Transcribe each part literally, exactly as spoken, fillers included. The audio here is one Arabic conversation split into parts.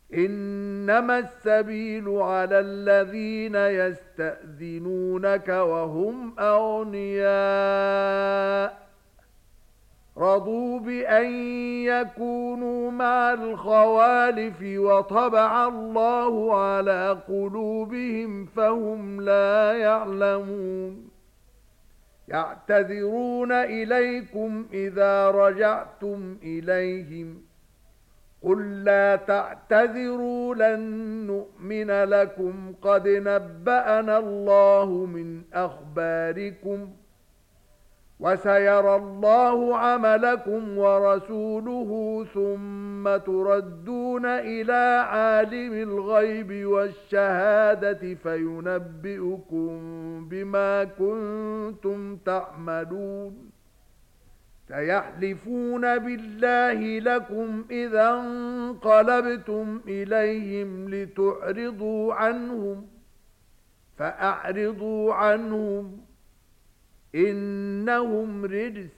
إنما السبيل على الذين يستأذنونك وهم أغنياء رضوا بأن يكونوا مع الخوالف وطبع الله على قلوبهم فهم لا يعلمون يعتذرون إليكم إذا رجعتم إليهم قل لا تعتذروا لن نؤمن لكم قد نبأنا الله من أخباركم وسيرى الله عملكم ورسوله ثم تردون إلى عالم الغيب والشهادة فينبئكم بما كنتم تعملون سيحلفون بالله لكم إذا انقلبتم إليهم لتعرضوا عنهم فأعرضوا عنهم إنهم رجس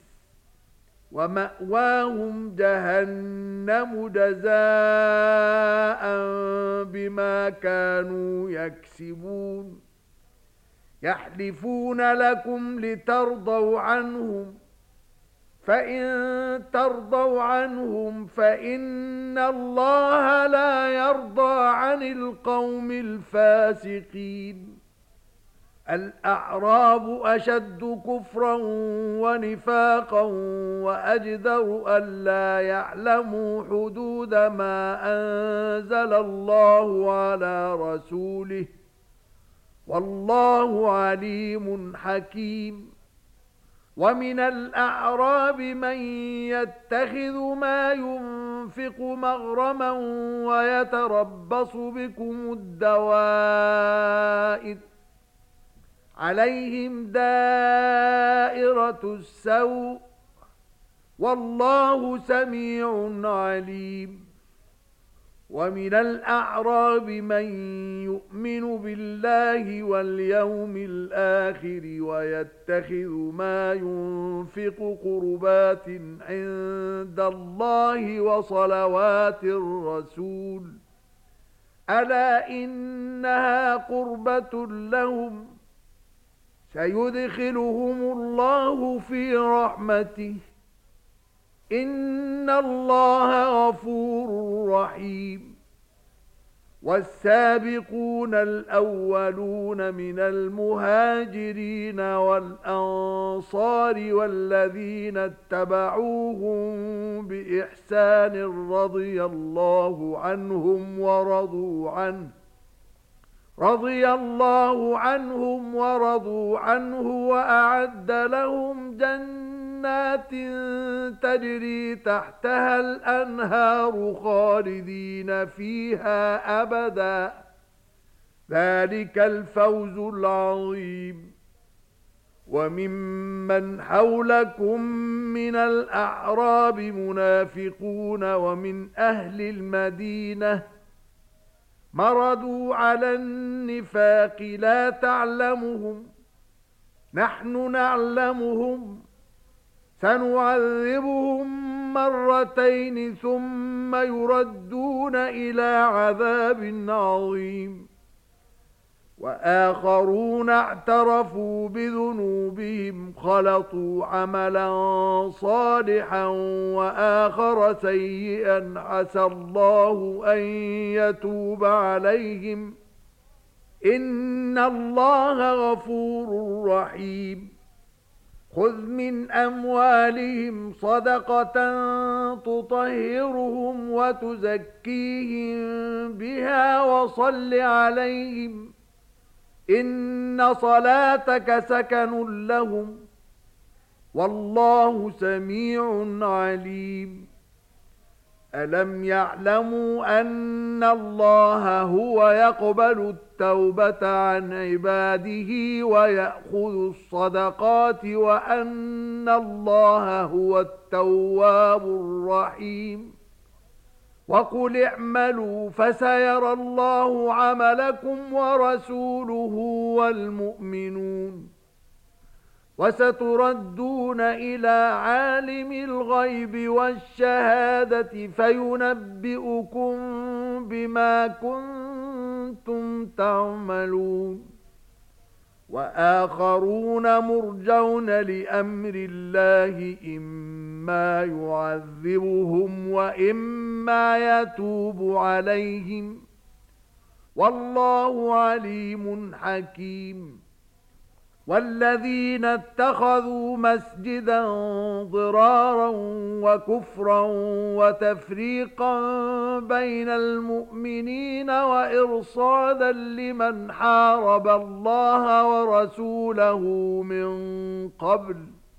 ومأواهم جهنم جزاء بما كانوا يكسبون يحلفون لكم لترضوا عنهم فإن ترضوا عنهم فإن الله لا يرضى عن القوم الفاسقين الأعراب أشد كفرا ونفاقا وأجدر ألا يعلموا حدود ما أنزل الله على رسوله والله عليم حكيم ومن الأعراب من يتخذ ما ينفق مغرما ويتربص بكم الدوائر عليهم دائرة السوء والله سميع عليم ومن الأعراب من يؤمن بالله واليوم الآخر ويتخذ ما ينفق قربات عند الله وصلوات الرسول ألا إنها قربة لهم سيدخلهم الله في رحمته إن الله غفور رحيم والسابقون الأولون من المهاجرين والأنصار والذين اتبعوهم بإحسان رضي الله عنهم ورضوا عنه رضي الله عنهم ورضوا عنه وأعد لهم جنات تجري تحتها الأنهار خالدين فيها أبدا ذلك الفوز العظيم وممن حولكم من الأعراب منافقون ومن أهل المدينة مردوا على النفاق لا تعلمهم نحن نعلمهم سنعذبهم مرتين ثم يردون إلى عذاب عظيم وآخرون اعترفوا بذنوبهم خلطوا عملا صالحا وآخر سيئا عسى الله أن يتوب عليهم إن الله غفور رحيم خذ من أموالهم صدقة تطهرهم وتزكيهم بها وصل عليهم إن صلاتك سكن لهم والله سميع عليم ألم يعلموا أن الله هو يقبل التوبة عن عباده ويأخذ الصدقات وأن الله هو التواب الرحيم وقل اعملوا فسيرى الله عملكم ورسوله والمؤمنون وستردون إلى عالم الغيب والشهادة فينبئكم بما كنتم تعملون وآخرون مرجون لأمر الله إما يعذبهم وإما يتوب عليهم والله عليم حكيم والذين اتخذوا مسجدا ضرارا وكفرا وتفريقا بين المؤمنين وإرصادا لمن حارب الله ورسوله من قبل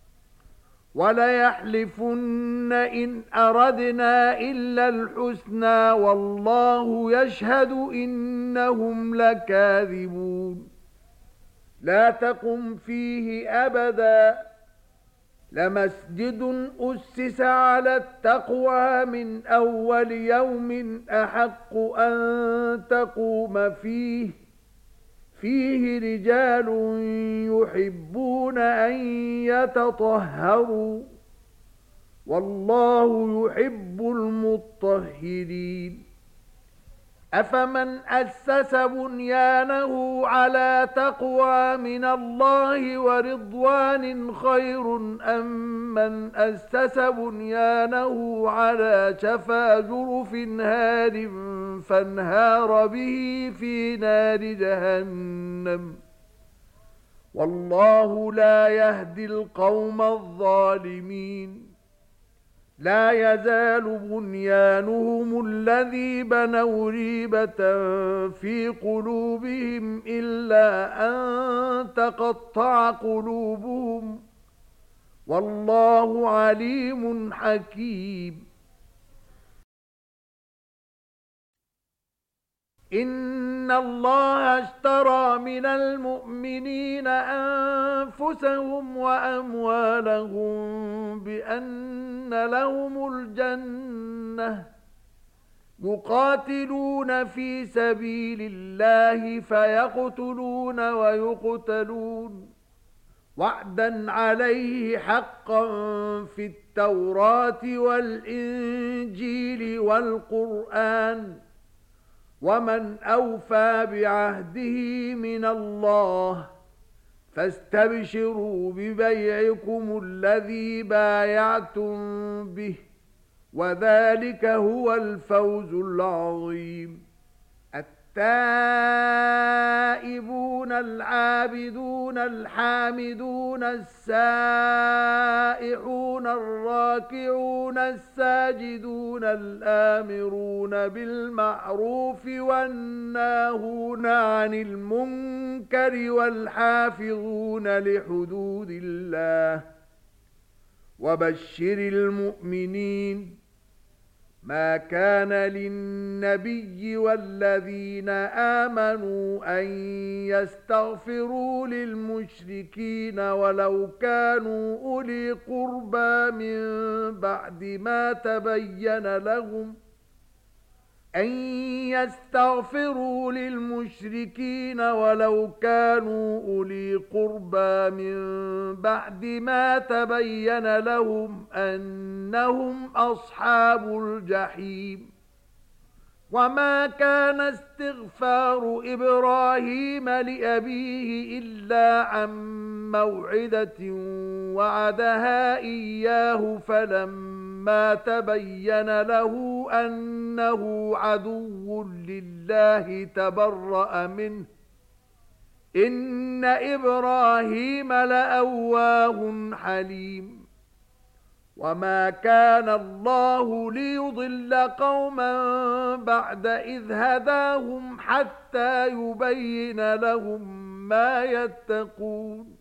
وليحلفن إن أردنا إلا الحسنى والله يشهد إنهم لكاذبون لا تقم فيه أبدا لمسجد أسس على التقوى من أول يوم أحق أن تقوم فيه فيه رجال يحبون أن يتطهروا والله يحب المطهرين أفمن أسس بنيانه على تقوى من الله ورضوان خير أم من أسس بنيانه على شفا جرف هار فانهار به في نار جهنم والله لا يهدي القوم الظالمين لا يزال بنيانهم الذي بنوا ريبة في قلوبهم إلا أن تقطع قلوبهم والله عليم حكيم إن الله اشترى من المؤمنين أنفسهم وأموالهم بأن لهم الجنة يقاتلون في سبيل الله فيقتلون ويقتلون وعدا عليه حقا في التوراة والإنجيل والقرآن ومن أوفى بعهده من الله فاستبشروا ببيعكم الذي بايعتم به وذلك هو الفوز العظيم التائبون العابدون الحامدون السائحون الراكعون الساجدون الآمرون بالمعروف والناهون عن المنكر والحافظون لحدود الله وبشر المؤمنين ما كان للنبي والذين آمنوا أن يستغفروا للمشركين ولو كانوا أولي قربى من بعد ما تبين لهم أن يستغفروا للمشركين ولو كانوا أولي قربى من بعد ما تبين لهم أنهم أصحاب الجحيم وما كان استغفار إبراهيم لأبيه إلا عن موعدة وعدها إياه فلما تبين له أنه عدو لله تبرأ منه إن إبراهيم لأواه حليم وما كان الله ليضل قوما بعد إذ هداهم حتى يبين لهم ما يتقون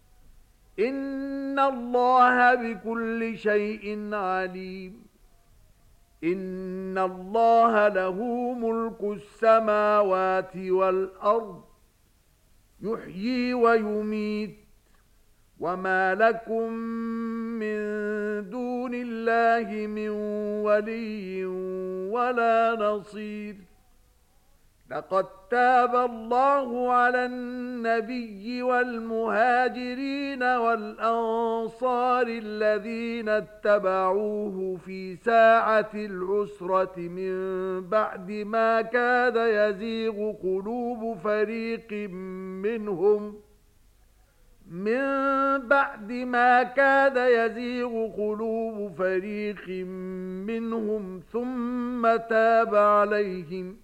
إن الله بكل شيء عليم إن الله له ملك السماوات والأرض يحيي ويميت وما لكم من دون الله من ولي ولا نصير لقد تاب الله على النبي والمهاجرين والأنصار الذين اتبعوه في ساعة العسرة من بعد ما كاد يزيغ قلوب فريق منهم من بعد ما كاد يزيغ قلوب فريق منهم ثم تاب عليهم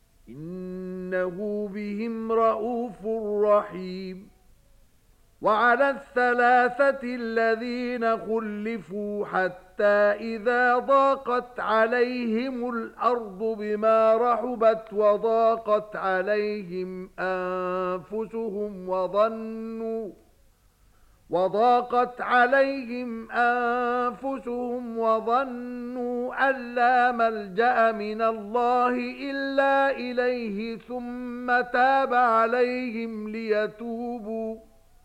إنه بهم رءوف رحيم. وعلى الثلاثة الذين خلفوا حتى إذا ضاقت عليهم الأرض بما رحبت وضاقت عليهم أنفسهم وظنوا وضاقت عليهم أنفسهم وظنوا أن لا ملجأ من الله إلا إليه ثم تاب عليهم ليتوبوا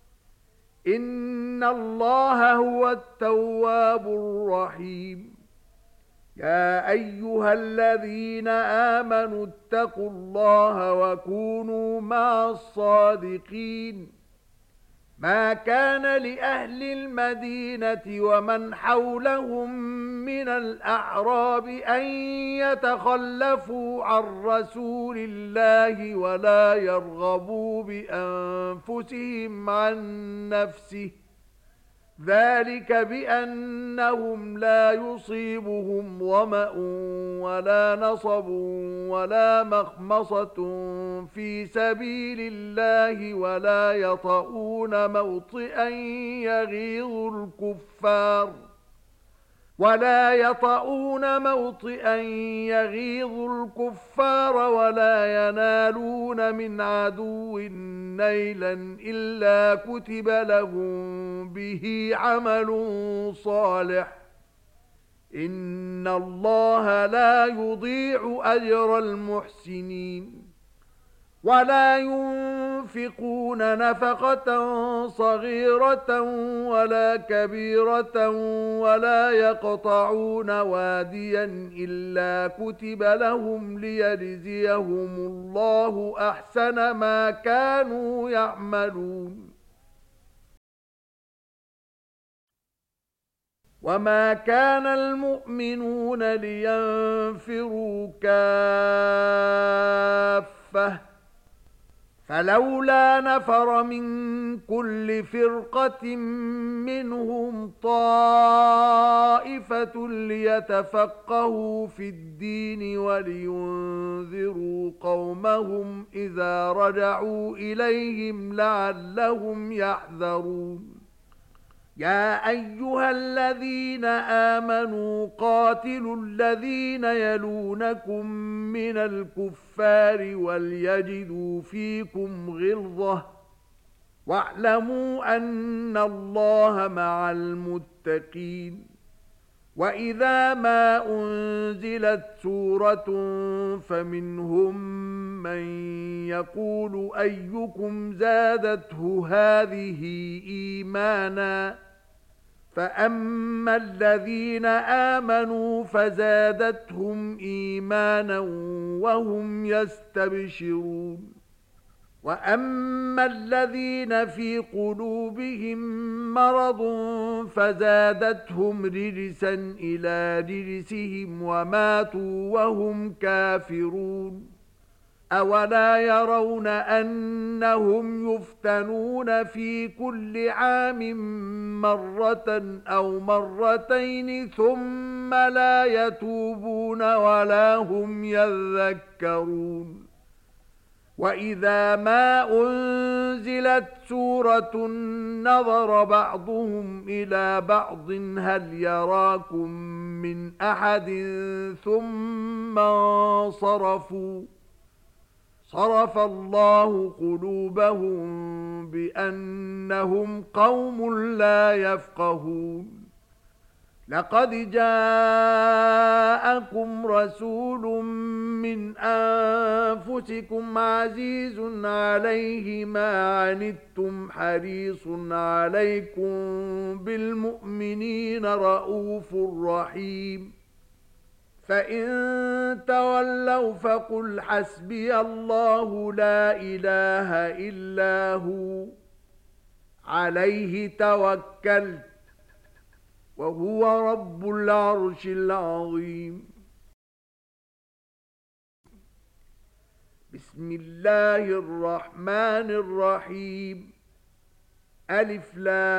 إن الله هو التواب الرحيم. يا أيها الذين آمنوا اتقوا الله وكونوا مع الصادقين. ما كان لأهل المدينة ومن حولهم من الأعراب أن يتخلفوا عن رسول الله ولا يرغبوا بأنفسهم عن نفسه ذلك بأنهم لا يصيبهم ظمأ ولا نصب ولا مخمصة في سبيل الله ولا يطؤون موطئا يغيظ الكفار ولا يطؤون موطئا يغيظ الكفار ولا ينالون من عدو نيلا إلا كتب لهم به عمل صالح إن الله لا يضيع أجر المحسنين. ولا ينفقون نفقة صغيرة ولا كبيرة ولا يقطعون واديا إلا كتب لهم ليجزيهم الله أحسن ما كانوا يعملون. وما كان المؤمنون لينفروا كافة فلولا نفر من كل فرقة منهم طائفة ليتفقهوا في الدين ولينذروا قومهم إذا رجعوا إليهم لعلهم يحذرون. يا أيها الذين آمنوا قاتلوا الذين يلونكم من الكفار وليجدوا فيكم غلظة واعلموا أن الله مع المتقين. وإذا ما أنزلت سورة فمنهم من يقول أيكم زادته هذه إيمانا فأما الذين آمنوا فزادتهم إيمانا وهم يستبشرون. وأما الذين في قلوبهم مرض فزادتهم رجسا إلى رجسهم وماتوا وهم كافرون. أولا يرون أنهم يفتنون في كل عام مرة أو مرتين ثم لا يتوبون ولا هم يذكرون. وإذا ما أنزلت سورة نظر بعضهم إلى بعض هل يراكم من أحد ثم انصرفوا صرف الله قلوبهم بأنهم قوم لا يفقهون. لقد جاءكم رسول من أنفسكم عزيز عليه ما عنتم حريص عليكم بالمؤمنين رؤوف رحيم. فإن تولوا فقل حسبي الله لا إله إلا هو عليه توكلت وهو رب العرش العظيم. بسم الله الرحمن الرحيم. ألف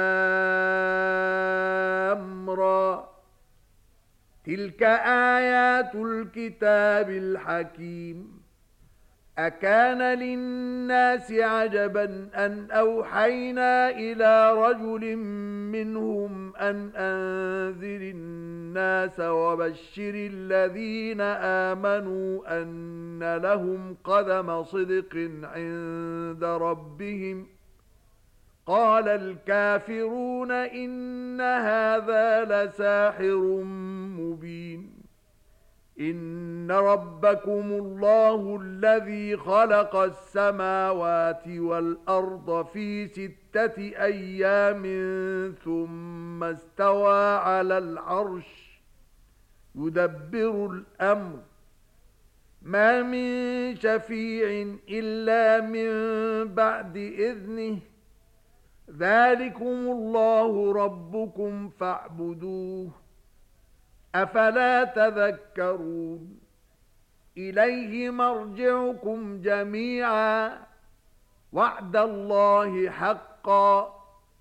لام را. تلك آيات الكتاب الحكيم. أكان للناس عجبا أن أوحينا إلى رجل منهم أن أنذر الناس وبشر الذين آمنوا أن لهم قدم صدق عند ربهم. قال الكافرون إن هذا لساحر مبين. إن ربكم الله الذي خلق السماوات والأرض في ستة أيام ثم استوى على العرش يدبر الأمر ما من شفيع إلا من بعد إذنه ذلكم الله ربكم فاعبدوه أفلا تذكرون. إليه مرجعكم جميعا وعد الله حقا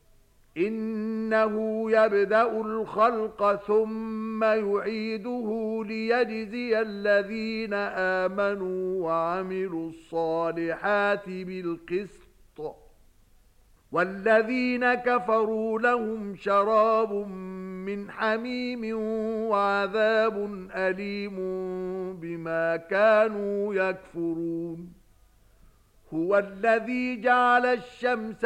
إنه يبدأ الخلق ثم يعيده ليجزي الذين آمنوا وعملوا الصالحات بالقسط والذين كفروا لهم شراب من حميم وعذاب أليم بما كانوا يكفرون. هو الذي جعل الشمس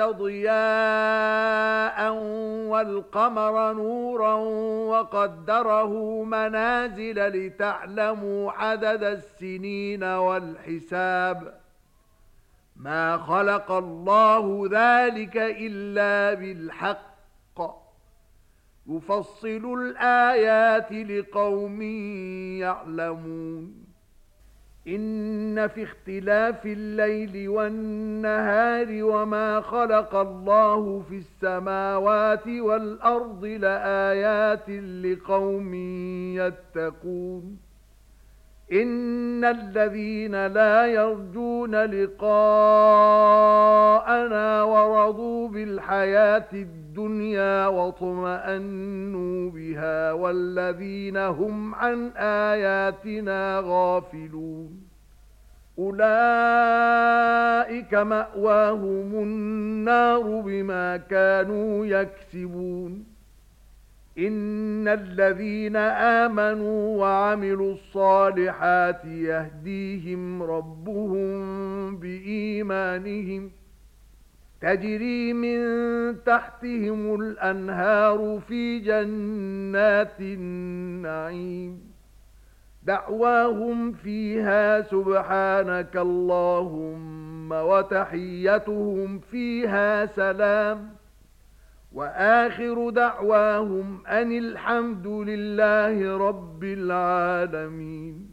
ضياء والقمر نورا وقدره منازل لتعلموا عدد السنين والحساب ما خلق الله ذلك إلا بالحق يفصل الآيات لقوم يعلمون. إن في اختلاف الليل والنهار وما خلق الله في السماوات والأرض لآيات لقوم يتقون. إن الذين لا يرجون لقاءنا ورضوا بالحياة الدنيا واطمأنوا بها والذين هم عن آياتنا غافلون أولئك مأواهم النار بما كانوا يكسبون. إن الذين آمنوا وعملوا الصالحات يهديهم ربهم بإيمانهم تجري من تحتهم الأنهار في جنات النعيم دعواهم فيها سبحانك اللهم وتحيتهم فيها سلام وآخر دعواهم أن الحمد لله رب العالمين.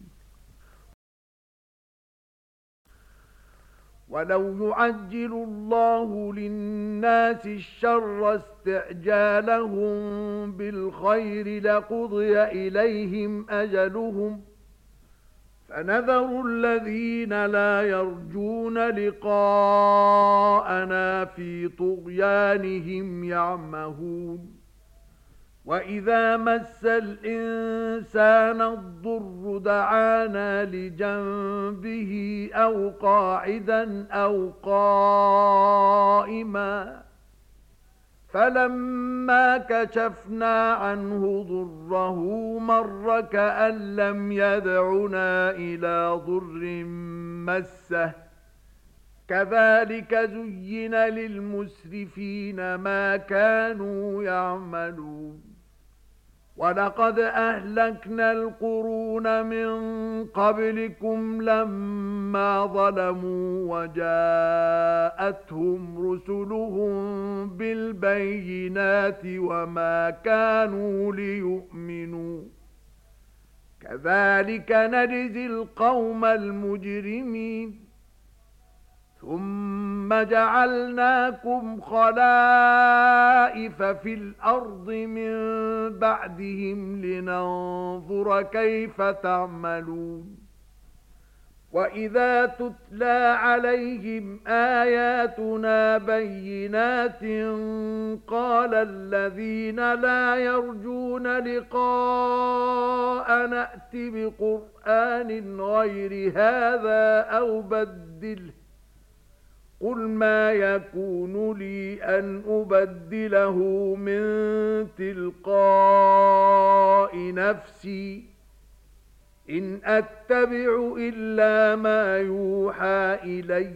ولو يعجل الله للناس الشر استعجالهم بالخير لقضي إليهم أجلهم فنذر الذين لا يرجون لقاءنا في طغيانهم يعمهون. وإذا مس الإنسان الضر دعانا لجنبه أو قاعدا أو قائما فلما كشفنا عنه ضره مر كأن لم يدعنا إلى ضر مسه كذلك زين للمسرفين ما كانوا يعملون. ولقد أهلكنا القرون من قبلكم لما ظلموا وجاءتهم رسلهم بالبينات وما كانوا ليؤمنوا كذلك نجزي القوم المجرمين ثم جعلناكم خلائف في الأرض من بعدهم لننظر كيف تعملون وَإِذَا تُتْلَى عَلَيْهِمْ آيَاتُنَا بَيِّنَاتٍ قَالَ الَّذِينَ لَا يَرْجُونَ لِقَاءَنَا ائْتِ بِقُرْآنٍ غَيْرِ هَذَا أَوْ بَدِّلْهُ قُلْ مَا يَكُونُ لِي أَنْ أُبَدِّلَهُ مِنْ تِلْقَاءِ نَفْسِي إِنْ أَتَّبِعُ إِلَّا مَا يُوحَى إِلَيَّ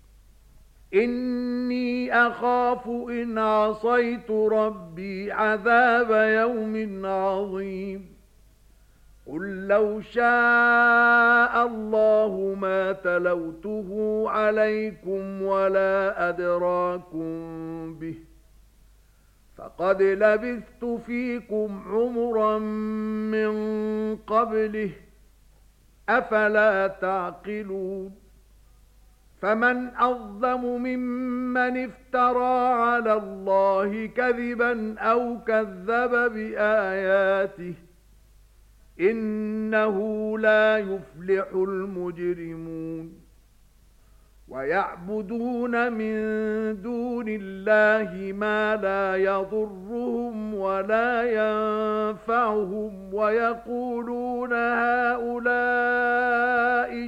إِنِّي أَخَافُ إِنْ عَصَيْتُ رَبِّي عَذَابَ يَوْمٍ عَظِيمٍ قُل لَّوْ شَاءَ اللَّهُ مَا تَلَوْتُهُ عَلَيْكُمْ وَلَا أَدْرَاكُمْ بِهِ فَقَدْ لَبِثْتُ فِيكُمْ عُمُرًا مِّن قَبْلِهِ أَفَلَا تَعْقِلُونَ فَمَنْ أَظْلَمُ مِمَّنِ افْتَرَى عَلَى اللَّهِ كَذِبًا أَوْ كَذَّبَ بِآيَاتِهِ إِنَّهُ لَا يُفْلِحُ الْمُجْرِمُونَ وَيَعْبُدُونَ مِن دُونِ اللَّهِ مَا لَا يَضُرُّهُمْ وَلَا يَنفَعُهُمْ وَيَقُولُونَ هَؤُلَاءِ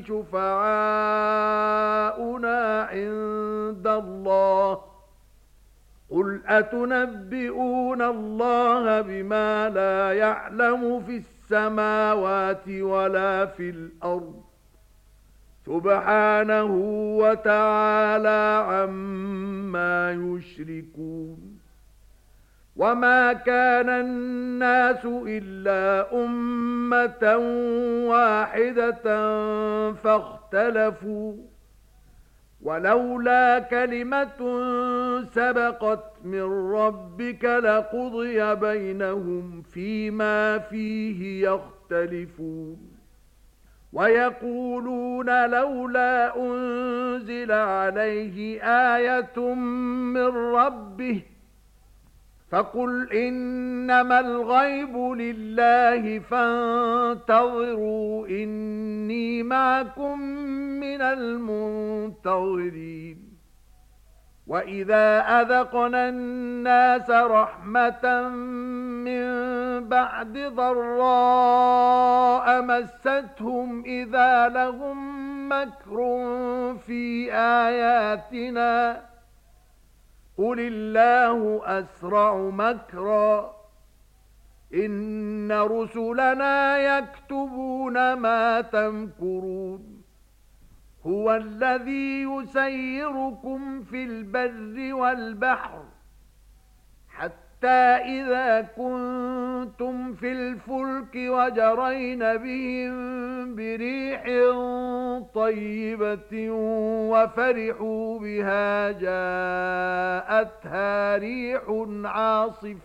شُفَعَاؤُنَا عِندَ اللَّهِ قُلْ أَتُنَبِّئُونَ اللَّهَ بِمَا لَا يَعْلَمُ فِي السَّمَاوَاتِ وَلَا فِي الْأَرْضِ سُبْحَانَهُ وَتَعَالَى عَمَّا يُشْرِكُونَ وَمَا كَانَ النَّاسُ إِلَّا أُمَّةً وَاحِدَةً فَاخْتَلَفُوا وَلَوْلَا كَلِمَةٌ سَبَقَتْ مِنْ رَبِّكَ لَقُضِيَ بَيْنَهُمْ فِيمَا فِيهِ يَخْتَلِفُونَ وَيَقُولُونَ لَوْلَا أُنْزِلَ عَلَيْهِ آيَةٌ مِّن رَّبِّهِ فَقُلْ إِنَّمَا الْغَيْبُ لِلَّهِ فَانتَظِرُوا إِنِّي مَعَكُمْ مِنَ الْمُنتَظِرِينَ وَإِذَا أَذَقْنَا النَّاسَ رَحْمَةً مِّن بَعْدِ ضَرَّاءَ مَسَّتْهُمْ إِذَا لَهُم مَّكْرٌ فِي آيَاتِنَا قُلِ اللَّهُ أَسْرَعُ مَكْرًا إِنَّ رُسُلَنَا يَكْتُبُونَ مَا تَمْكُرُونَ هُوَ الَّذِي يُسَيِّرُكُمْ فِي الْبَرِّ وَالْبَحْرِ حَتَّى إِذَا كُنتُمْ فِي الْفُلْكِ وَجَرَيْنَ بِهِم بِرِيحٍ طَيِّبَةٍ وَفَرِحُوا بِهَا جَاءَتْهَا رِيحٌ عَاصِفٌ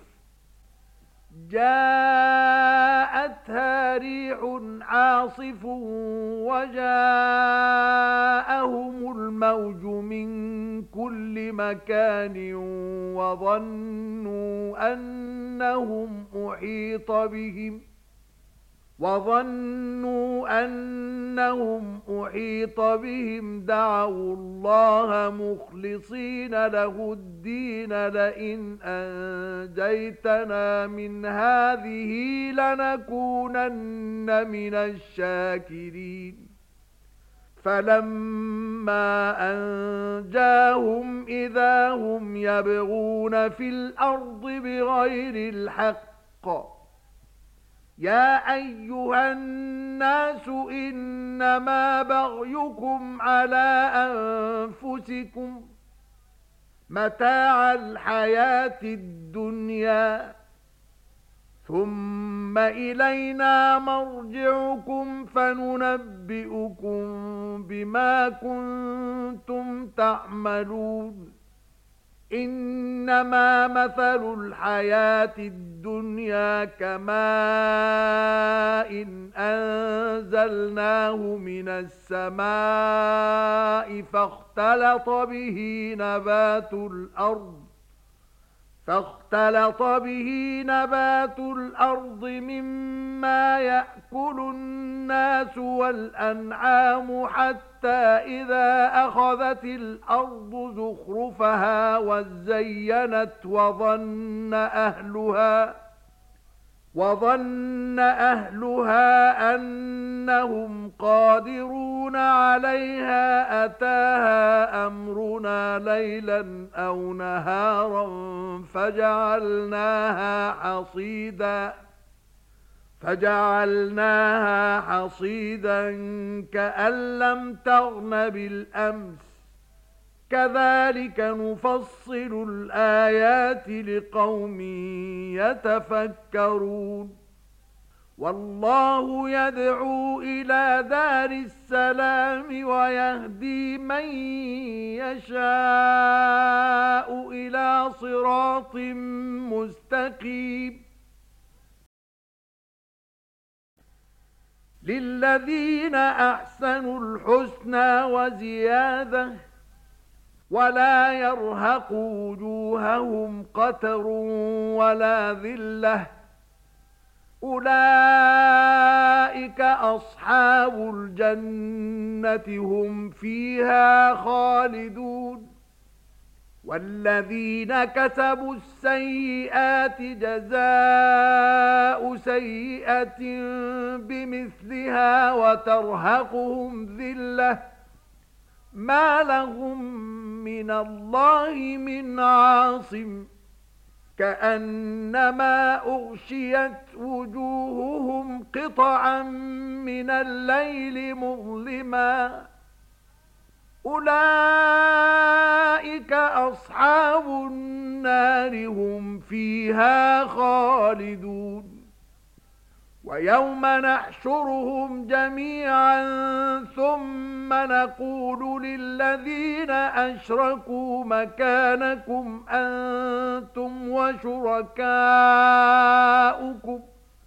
جاءتها ريح عاصف وجاءهم الموج من كل مكان وظنوا أنهم أحيط بهم وَظَنُّوا أَنَّهُمْ أُحِيطَ بِهِمْ دَعَوُا اللَّهَ مُخْلِصِينَ لَهُ الدِّينَ لَئِنْ أَنْجَيْتَنَا مِنْ هَذِهِ لَنَكُونَنَّ مِنَ الشَّاكِرِينَ فَلَمَّا أَنْجَاهُمْ إِذَا هُمْ يَبْغُونَ فِي الْأَرْضِ بِغَيْرِ الْحَقِّ يَا أَيُّهَا النَّاسُ إِنَّمَا بَغْيُكُمْ عَلَى أَنفُسِكُمْ مَتَاعَ الْحَيَاةِ الدُّنْيَا ثُمَّ إِلَيْنَا مَرْجِعُكُمْ فَنُنَبِّئُكُم بِمَا كُنتُمْ تَعْمَلُونَ إنما مثل الحياة الدنيا كماء إن أنزلناه من السماء فاختلط به نبات الأرض فاختلط به نبات الأرض مما يأكل الناس والأنعام حتى إذا أخذت الأرض زخرفها وزينت وظن أهلها وظن أهلها أنهم قادرون عليها أتاها أمرنا ليلا أو نهارا فجعلناها حصيدا فجعلناها حصيدا كأن لم تغن بالأمس كذلك نفصل الآيات لقوم يتفكرون والله يدعو إلى دار السلام ويهدي من يشاء إلى صراط مستقيم للذين أحسنوا الحسنى وزيادة ولا يرهق وجوههم قتر ولا ذلة أولئك أصحاب الجنة هم فيها خالدون والذين كسبوا السيئات جزاء سيئة بمثلها وترهقهم ذلة ما لهم من الله من عاصم كأنما أغشيت وجوههم قطعا من الليل مظلما أولئك أصحاب النار هم فيها خالدون ويوم نحشرهم جميعا ثم نقول للذين أشركوا مكانكم أنتم وشركاؤكم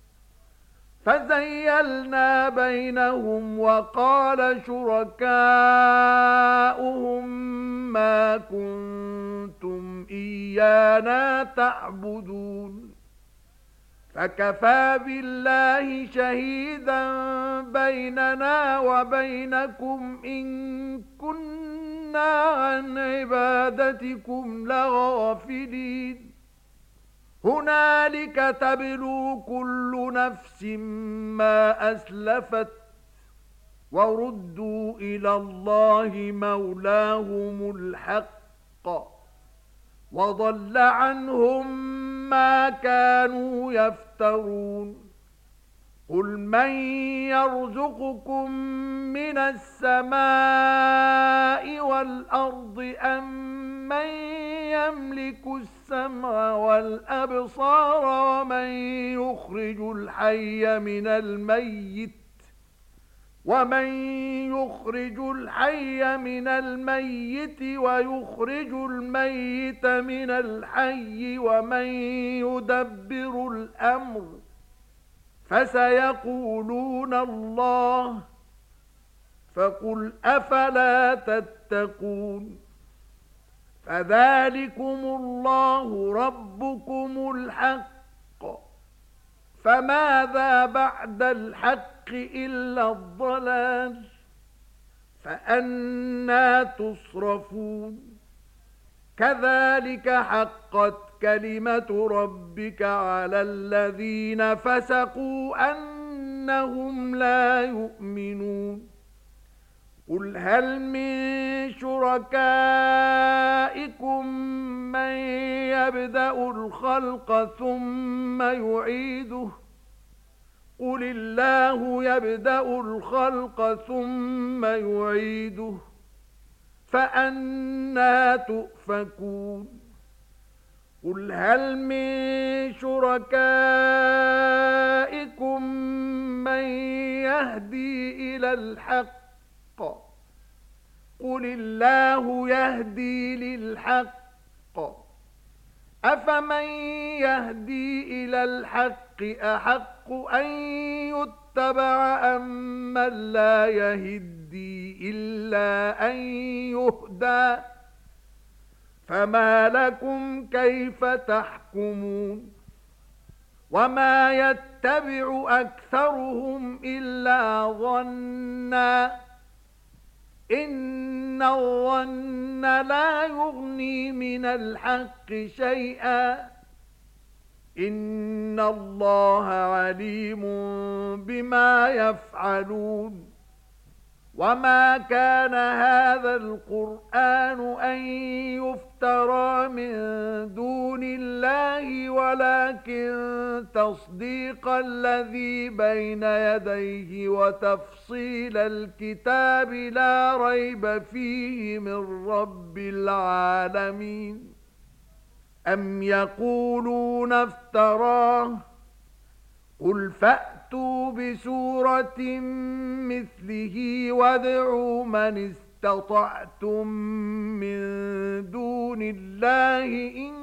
فزيلنا بينهم وقال شركاؤهم ما كنتم إيانا تعبدون فكفى بالله شهيدا بيننا وبينكم إن كنا عن عبادتكم لغافلين هنالك تبلو كل نفس ما أسلفت وردوا إلى الله مولاهم الحق وضل عنهم ما كانوا يفترون قل من يرزقكم من السماء والأرض أم من يملك السمع والأبصار ومن يخرج الحي من الميت ومن يخرج الحي من الميت ويخرج الميت من الحي ومن يدبر الأمر فسيقولون الله فقل أفلا تتقون فذلكم الله ربكم الحق فماذا بعد الحق إلا الضلال فأنى تصرفون كذلك حقت كلمة ربك على الذين فسقوا أنهم لا يؤمنون قل هل من شركائكم من يبدأ الخلق ثم يعيده قل الله يبدأ الخلق ثم يعيده فأنى تؤفكون قل هل من شركائكم من يهدي إلى الحق قل الله يهدي للحق أفمن يهدي إلى الحق أحق أن يتبع أم من لا يهدي إلا أن يهدى فما لكم كيف تحكمون وما يتبع أكثرهم إلا ظنّا إن الظن لا يغني من الحق شيئا إن الله عليم بما يفعلون وما كان هذا القرآن أن يفترى من دون الله ولكن تصديق الذي بين يديه وتفصيل الكتاب لا ريب فيه من رب العالمين أم يقولون افتراه قل فأتوا بسورة مثله وادعوا من استطعتم من دون الله إن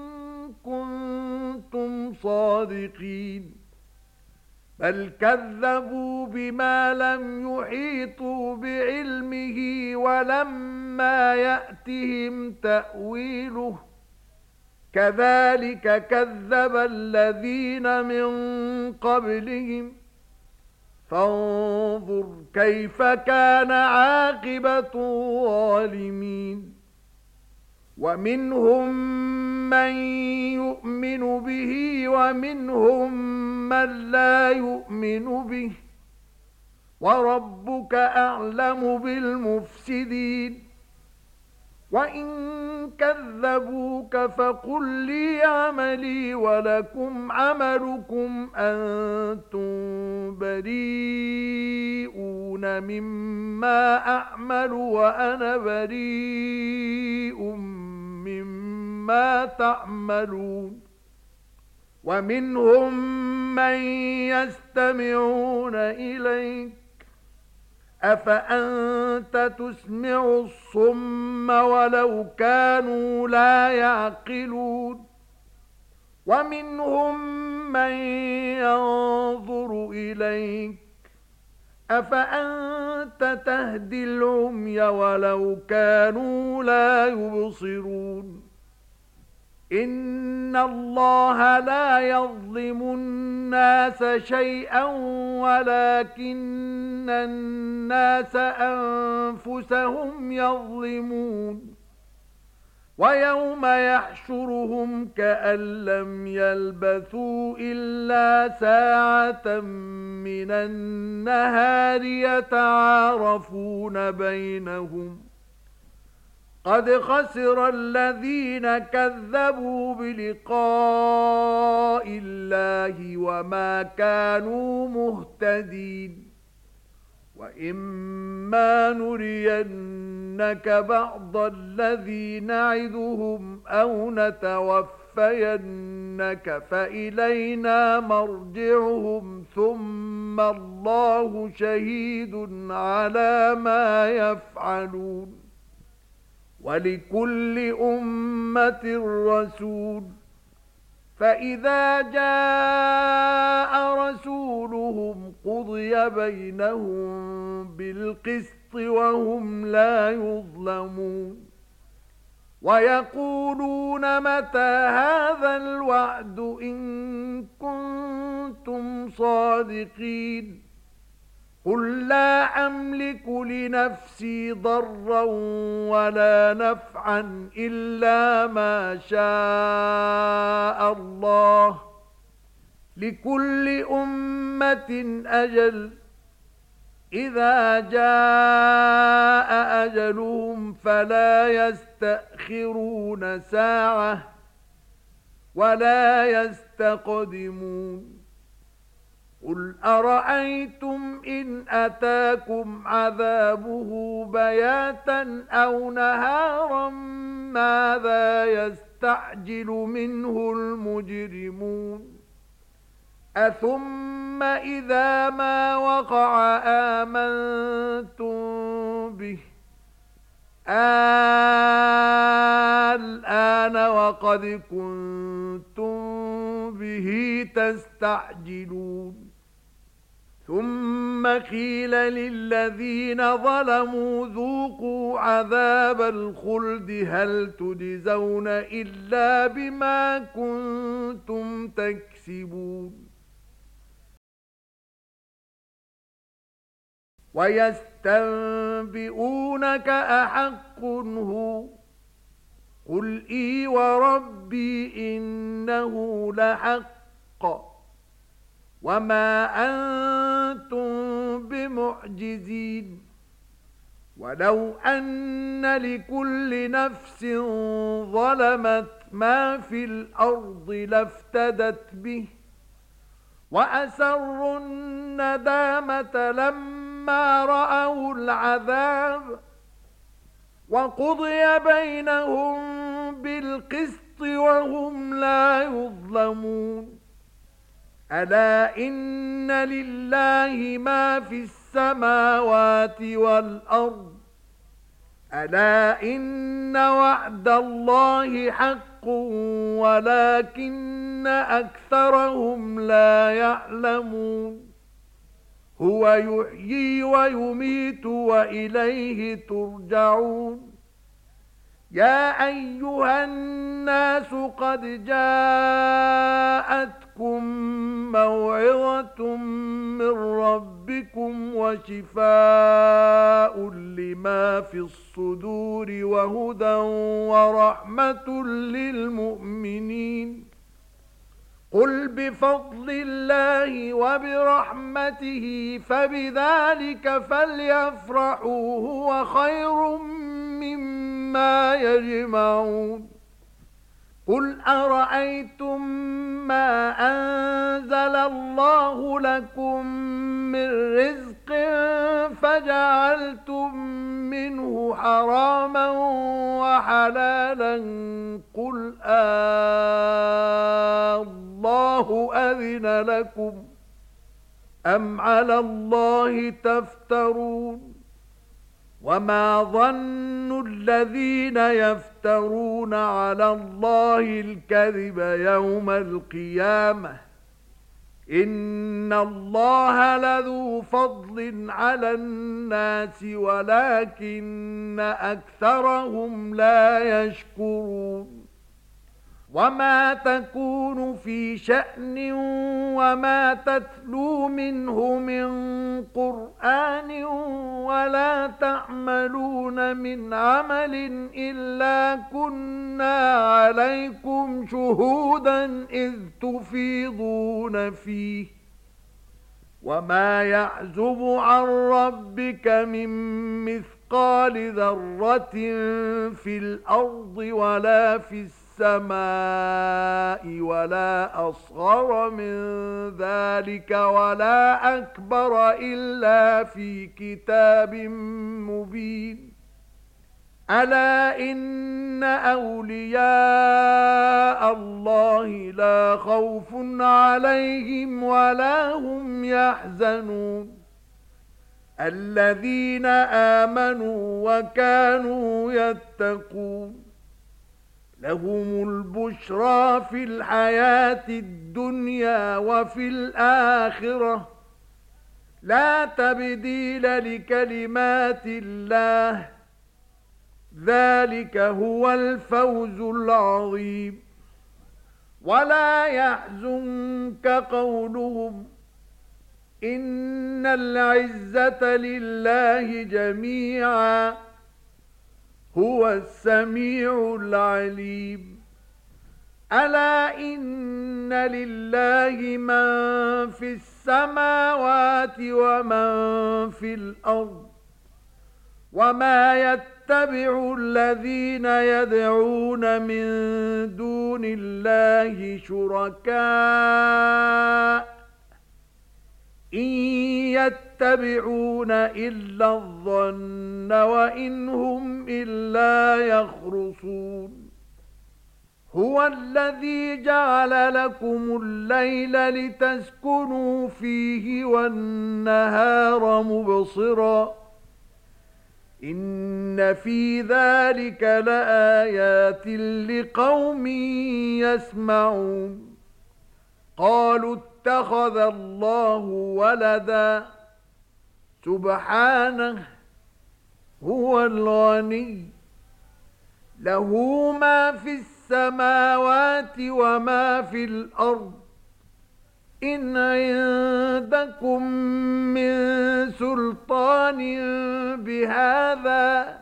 كنتم صادقين بل كذبوا بما لم يحيطوا بعلمه ولما يأتهم تأويله كذلك كذب الذين من قبلهم فانظر كيف كان عاقبة الظالمين ومنهم من يؤمن به ومنهم من لا يؤمن به وربك أعلم بالمفسدين وَإِن كَذَّبُوكَ فَقُل لِّي عَمَلِي وَلَكُمْ عَمَلُكُمْ أَنتُم بَرِيئُونَ مِمَّا أَعْمَلُ وَأَنَا بَرِيءٌ مِّمَّا تَعْمَلُونَ وَمِنْهُم مَّن يَسْتَمِعُونَ إِلَيْكَ أَفَأَنْتَ تُسْمِعُ الصُّمَّ وَلَوْ كَانُوا لَا يَعْقِلُونَ وَمِنْهُمْ مَنْ يَنْظُرُ إِلَيْكَ أَفَأَنْتَ تَهْدِي الْعُمْيَ وَلَوْ كَانُوا لَا يُبْصِرُونَ إِنَّ اللَّهَ لَا يَظْلِمُ النَّاسَ شَيْئًا وَلَكِنَّ النَّاسَ أَنفُسَهُمْ يَظْلِمُونَ وَيَوْمَ يَحْشُرُهُمْ كَأَن لَّمْ يَلْبَثُوا إِلَّا سَاعَةً مِّنَ النَّهَارِ يَتَعَارَفُونَ بَيْنَهُمْ قد خسر الذين كذبوا بلقاء الله وما كانوا مهتدين وإما نرينك بعض الذي نعدهم أو نتوفينك فإلينا مرجعهم ثم الله شهيد على ما يفعلون ولكل أمة رسول فإذا جاء رسولهم قضي بينهم بالقسط وهم لا يظلمون ويقولون متى هذا الوعد إن كنتم صادقين قل لا أملك لنفسي ضرا ولا نفعا إلا ما شاء الله لكل أمة أجل إذا جاء أجلهم فلا يستأخرون ساعة ولا يستقدمون قل أرأيتم إن أتاكم عذابه بياتا أو نهارا ماذا يستعجل منه المجرمون أثم إذا ما وقع آمنتم به الآن الآن وقد كنتم به تستعجلون ثم قيل للذين ظلموا ذوقوا عذاب الخلد هل تجزون إلا بما كنتم تكسبون ويستنبئونك أحق هو قل إي وربي إنه لحق وما أنتم بمعجزين ولو أن لكل نفس ظلمت ما في الأرض لافتدت به وأسروا الندامة لما رأوا العذاب وقضي بينهم بالقسط وهم لا يظلمون ألا إن لله ما في السماوات والأرض ألا إن وعد الله حق ولكن أكثرهم لا يعلمون هو يحيي ويميت وإليه ترجعون يا أيها الناس قد جاءتكم موعظة من ربكم وشفاء لما في الصدور وهدى ورحمة للمؤمنين قل بفضل الله وبرحمته فبذلك فليفرحوا هو خير مما يجمعون قل أرأيتم ما أنزل الله لكم من رزق فجعلتم منه حراما وحلالا قل آه الله أذن لكم أم على الله تفترون وما ظن الذين يفترون على الله الكذب يوم القيامة إن الله لذو فضل على الناس ولكن أكثرهم لا يشكرون وما تكون في شأن وما تتلو منه من قرآن ولا تعملون من عمل إلا كنا عليكم شهودا إذ تفيضون فيه وما يعزب عن ربك من مثقال ذرة في الأرض ولا في السماء السماء ولا أصغر من ذلك ولا أكبر إلا في كتاب مبين ألا إن أولياء الله لا خوف عليهم ولا هم يحزنون الذين آمنوا وكانوا يتقون لهم البشرى في الحياة الدنيا وفي الآخرة لا تبديل لكلمات الله ذلك هو الفوز العظيم ولا يحزنك قولهم إن العزة لله جميعا هو السميع العليم ألا إن لله من في السماوات ومن في الأرض وما يتبع الذين يدعون من دون الله شركاء إن يتبعون إلا الظن وإن هم إلا يخرصون هو الذي جعل لكم الليل لتسكنوا فيه والنهار مبصرا إن إن في ذلك لآيات لقوم يسمعون قالوا اتخذ الله ولدا سبحانه هو الغني له ما في السماوات وما في الأرض إن عندكم من سلطان بهذا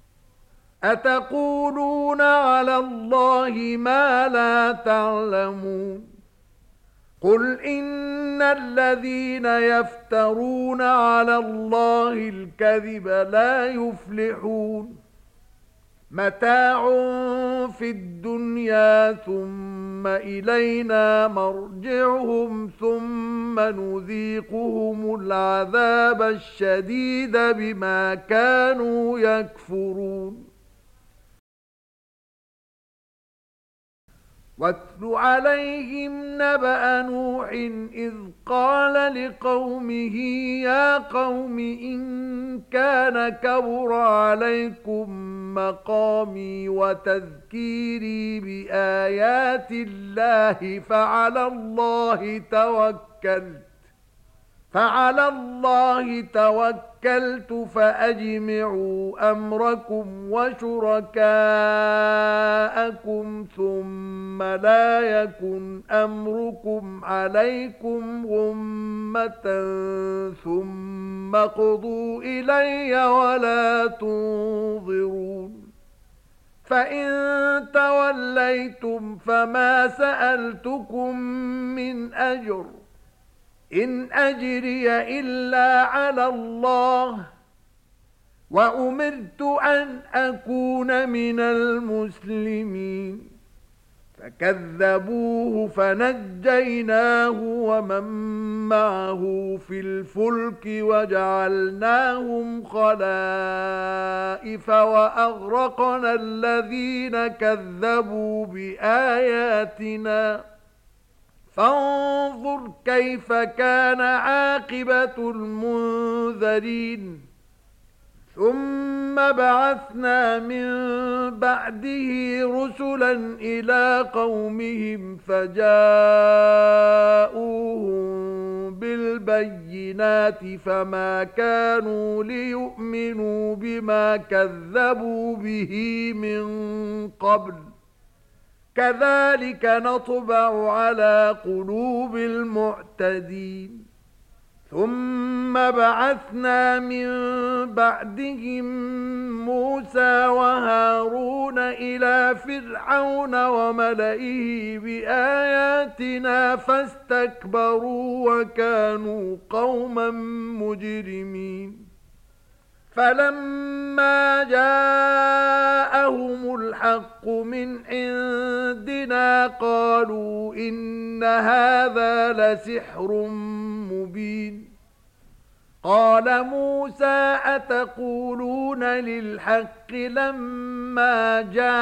أتقولون على الله ما لا تعلمون قل إن الذين يفترون على الله الكذب لا يفلحون متاع في الدنيا ثم إلينا مرجعهم ثم نذيقهم العذاب الشديد بما كانوا يكفرون واتل عليهم نبأ نوح إذ قال لقومه يا قوم إن كان كبر عليكم مقامي وتذكيري بآيات الله فعلى الله توكلت فعلى الله توكلت فأجمعوا أمركم وشركاءكم ثم لا يكن أمركم عليكم غمة ثم قضوا إلي ولا تنظرون فإن توليتم فما سألتكم من أجر إن أجري إلا على الله وأمرت أن أكون من المسلمين فكذبوه فنجيناه ومن معه في الفلك وجعلناهم خلائف وأغرقنا الذين كذبوا بآياتنا فانظر كيف كان عاقبة المنذرين ثم بعثنا من بعده رسلا إلى قومهم فجاءوهم بالبينات فما كانوا ليؤمنوا بما كذبوا به من قبل كذلك نطبع على قلوب المعتدين ثم بعثنا من بعدهم موسى وهارون إلى فرعون وملئه بآياتنا فاستكبروا وكانوا قوما مجرمين فلما جاءهم الحق من عندنا قالوا إن هذا لسحر مبين قال موسى أتقولون للحق لما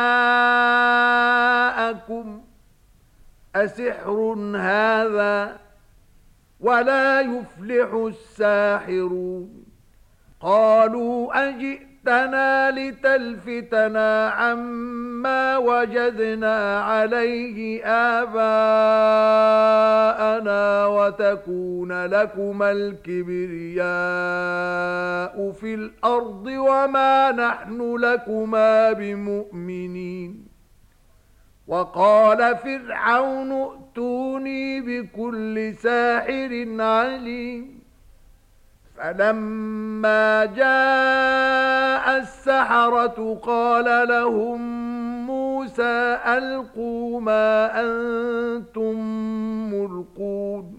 جاءكم أسحر هذا ولا يفلح الساحرون قالوا أجئتنا لتلفتنا عما وجدنا عليه آباءنا وتكون لكما الكبرياء في الأرض وما نحن لكما بمؤمنين وقال فرعون ائتوني بكل ساحر عليم فلما جاء السحرة قال لهم موسى ألقوا ما أنتم ملقون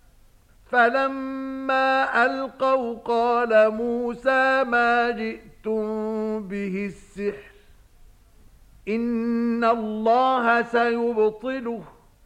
فلما ألقوا قال موسى ما جئتم به السحر إن الله سيبطله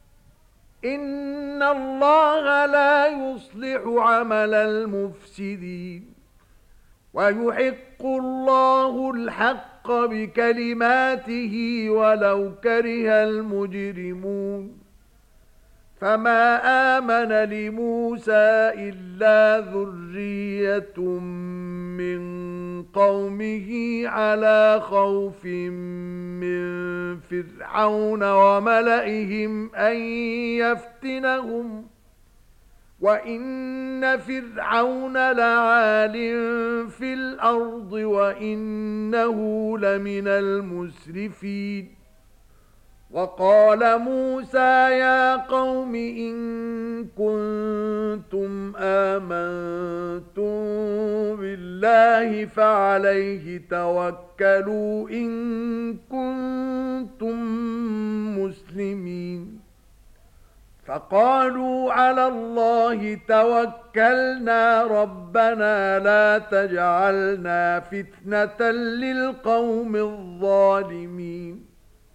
إن الله لا يصلح عمل المفسدين ويحق الله الحق بكلماته ولو كره المجرمون فما آمن لموسى إلا ذرية من قومه على خوف من فرعون وملئهم أن يفتنهم وَإِنَّ فِرْعَوْنَ لَعَالٍ فِي الْأَرْضِ وَإِنَّهُ لَمِنَ الْمُسْرِفِينَ وَقَالَ مُوسَى يَا قَوْمِ إِن كُنتُمْ آمَنتُم بِاللَّهِ فَعَلَيْهِ تَوَكَّلُوا إِن كُنتُم مُّسْلِمِينَ فقالوا على الله توكلنا ربنا لا تجعلنا فتنة للقوم الظالمين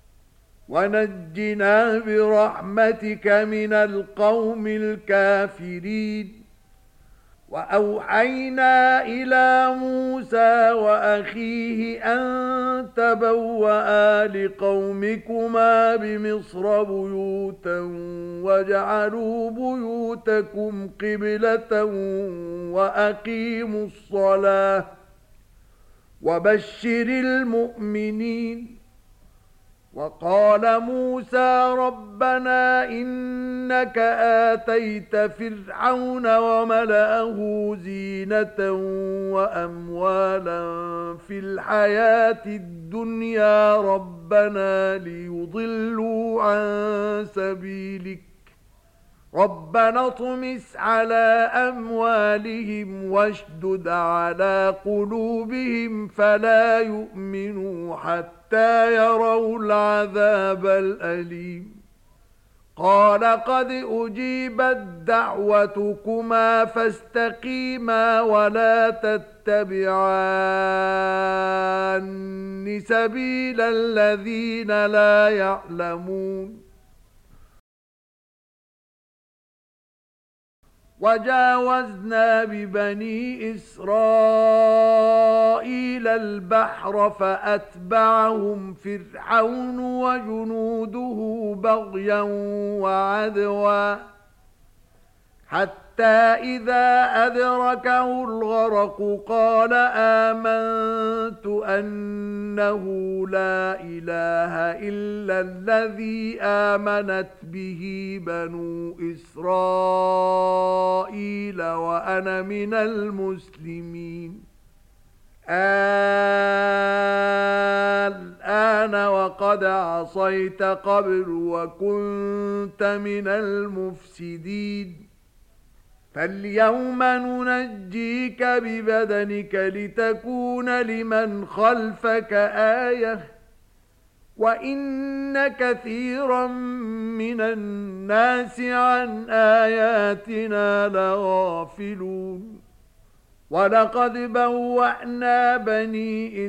ونجنا برحمتك من القوم الكافرين وأوحينا إلى موسى وأخيه أن تبوأ لقومكما بمصر بيوتا وجعلوا بيوتكم قبلة وأقيموا الصلاة وبشر المؤمنين وقال موسى ربنا إنك آتيت فرعون وملأه زينة وأموالا في الحياة الدنيا ربنا ليضلوا عن سبيلك ربنا اطمس على أموالهم واشدد على قلوبهم فلا يؤمنوا حتى يروا العذاب الأليم قال قد أجيبت دعوتكما فاستقيما ولا تتبعان سبيل الذين لا يعلمون وجاوزنا ببني إسرائيل البحر فأتبعهم فرعون وجنوده بغيا وعدوا حتى إذا أدركه الغرق قال آمنت أنه لا إله إلا الذي آمنت به بنو إسرائيل وأنا من المسلمين الآن وقد عصيت قبل وكنت من المفسدين فاليوم ننجيك ببدنك لتكون لمن خلفك آية وإن كثيرا من الناس عن آياتنا لغافلون ولقد بوأنا بني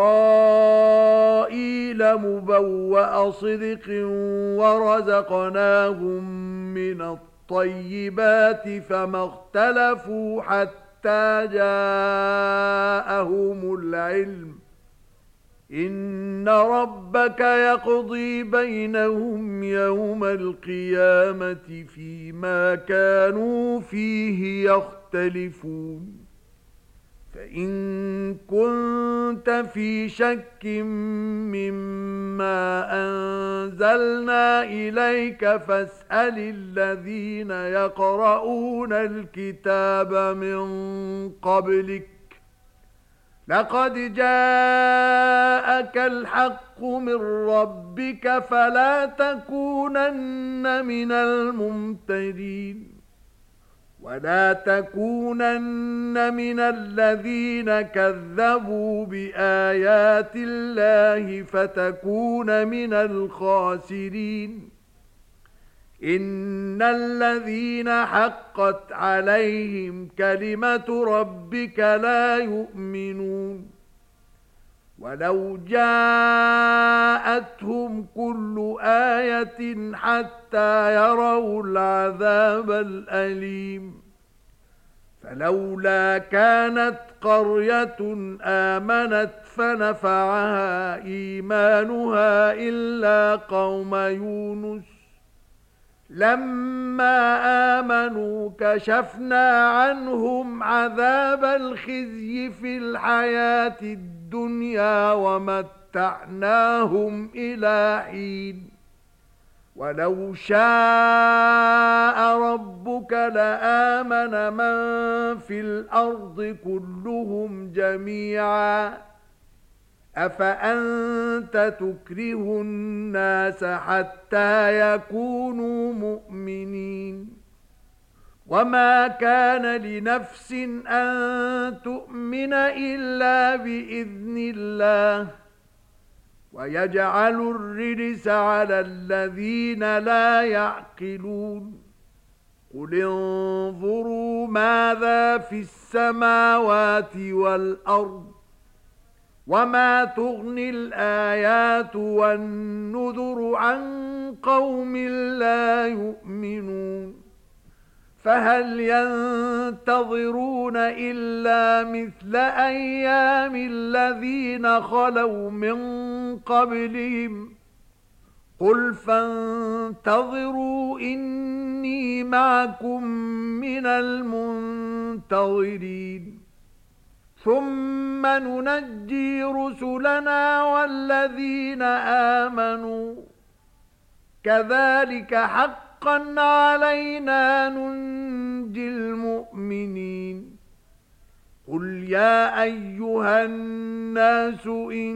إسرائيل مبوأ صدق ورزقناهم من الطيب الطيبات فما اختلفوا حتى جاءهم العلم إن ربك يقضي بينهم يوم القيامة فيما كانوا فيه يختلفون فإن كنت في شك مما أنزلنا إليك فاسأل الذين يقرؤون الكتاب من قبلك لقد جاءك الحق من ربك فلا تكونن من الممترين ولا تكونن من الذين كذبوا بآيات الله فتكون من الخاسرين إن الذين حقت عليهم كلمة ربك لا يؤمنون ولو جاءتهم كل آية حتى يروا العذاب الأليم فلولا كانت قرية آمنت فنفعها إيمانها إلا قوم يونس لما آمنوا كشفنا عنهم عذاب الخزي في الحياة الدنيا ومتعناهم إلى حين ولو شاء ربك لآمن من في الأرض كلهم جميعا أفأنت تكره الناس حتى يكونوا مؤمنين وما كان لنفس أن تؤمن إلا بإذن الله ويجعل الرجس على الذين لا يعقلون قل انظروا ماذا في السماوات والأرض وما تغني الآيات والنذر عن قوم لا يؤمنون فهل ينتظرون إلا مثل أيام الذين خلوا من قبلهم قل فانتظروا إني معكم من المنتظرين ثم ننجي رسلنا والذين آمنوا كذلك حقا علينا ننجي المؤمنين قل يا أيها الناس إن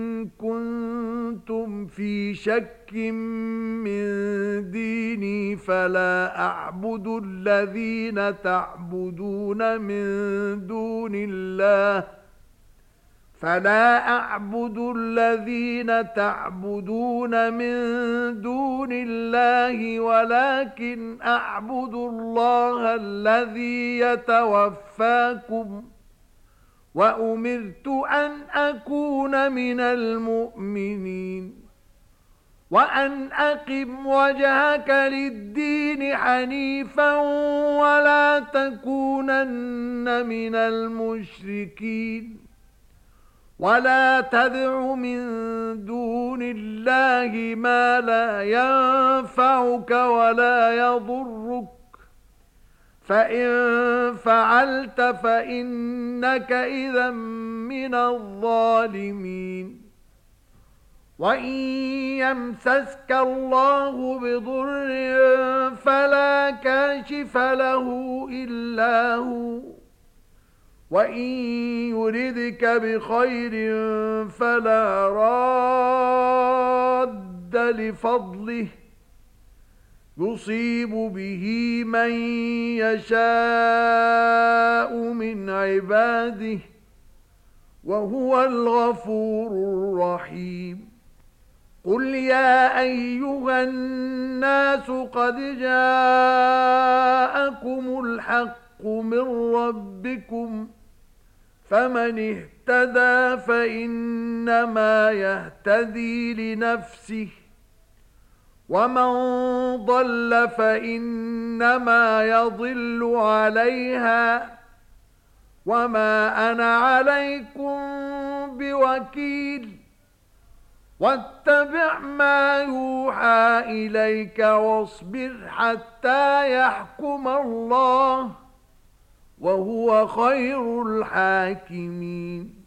كنتم في شك من ديني فلا أعبد الذين تعبدون من دون الله فلا أعبد الذين تعبدون من دون الله ولكن أعبد الله الذي يتوفاكم وأمرت أن أكون من المؤمنين وأن أقم وجهك للدين حنيفا ولا تكونن من المشركين ولا تدع من دون الله ما لا ينفعك ولا يضرك فإن فعلت فإنك إذا من الظالمين وإن يمسسك الله بضر فلا كاشف له إلا هو وإن يردك بخير فلا راد لفضله يصيب به من يشاء من عباده وهو الغفور الرحيم قل يا أيها الناس قد جاءكم الحق من ربكم فمن اهتدى فإنما يهتدي لنفسه ومن ضل فإنما يضل عليها وما أنا عليكم بوكيل واتبع ما يوحى إليك واصبر حتى يحكم الله وهو خير الحاكمين